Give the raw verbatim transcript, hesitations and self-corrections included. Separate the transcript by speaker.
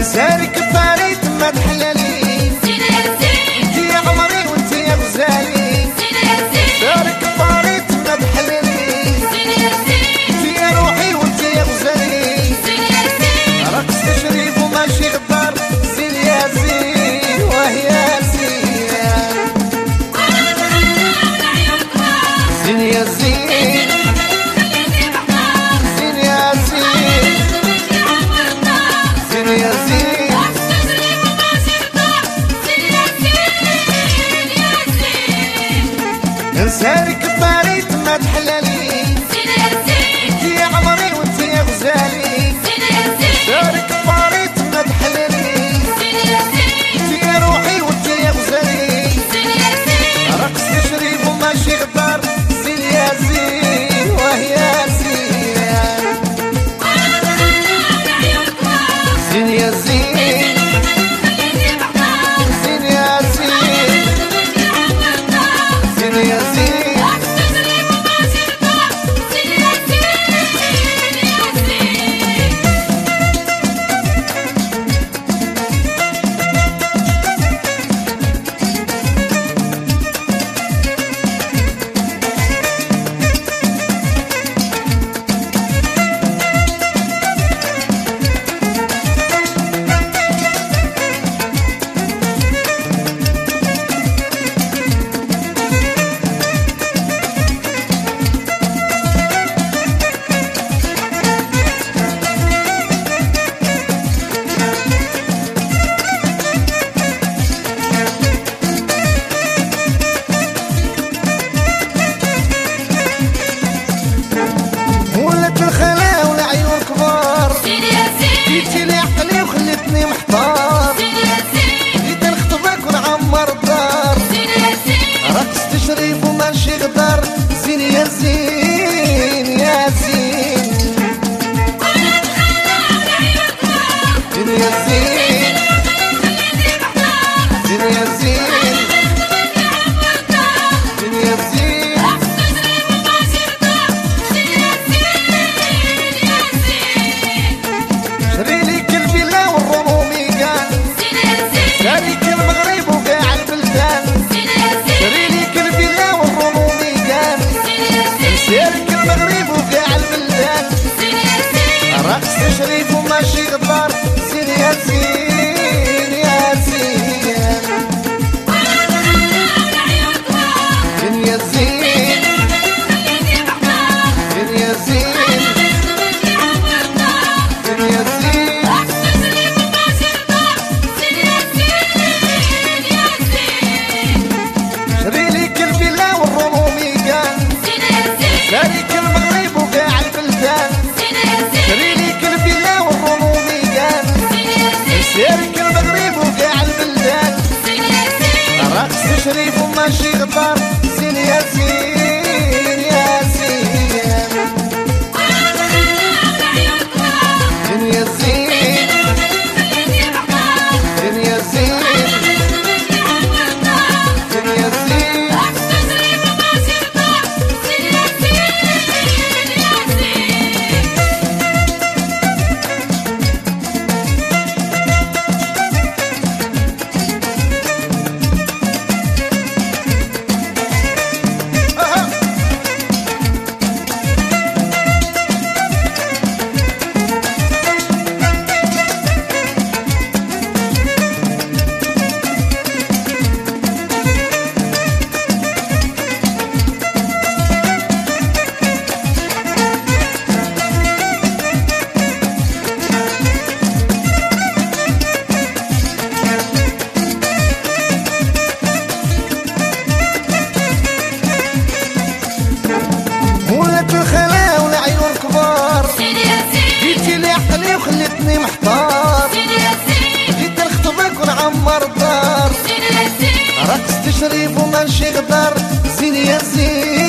Speaker 1: سارك باريت ما تحلالي انت يا عمري وانت يا غزالي سارك باريت ما تحلالي انت يا روحي وانت يا غزالي رقص تشريف وماشي غدار زين يا زين وهي زين زين يا زين زين يا زين زين يا زين نسارك باريت ما تحلالي انت يا عمري وانت يا غزالي سارك باريت ما تحلالي انت يا روحي وانت يا غزالي رقص تشريف وماشي غدار زين يا زين وهي زين زين يا زين زين يا زين زين يا زين جيتي لي عقلي وخليتني محتار جيت نخطبك ونعمر الدار رقص تشريف وماشي غدار زين يا زين يا زين زين يا زين زين يا زين زين يا زين شريك المغرب وقاع البلدان شري ليك الفيلا والرومي قال شريك المغرب وقاع البلدان رقص تشريف وماشي غدار زين يا زين يا زين زين يا زين زين يا زين زين يا زين شريك المغرب وقاع البلدان شري ليك الفيلا والرومي قال شريك المغرب وقاع البلدان رقص تشريف وماشي غدار زين يا زين يا زين زين يا زين زين يا زين زين يا زين جيتي لي عقلي وخليتني محتار جيت نخطبك ونعمر الدار رقص تشريف وماشي غدار زين يا زين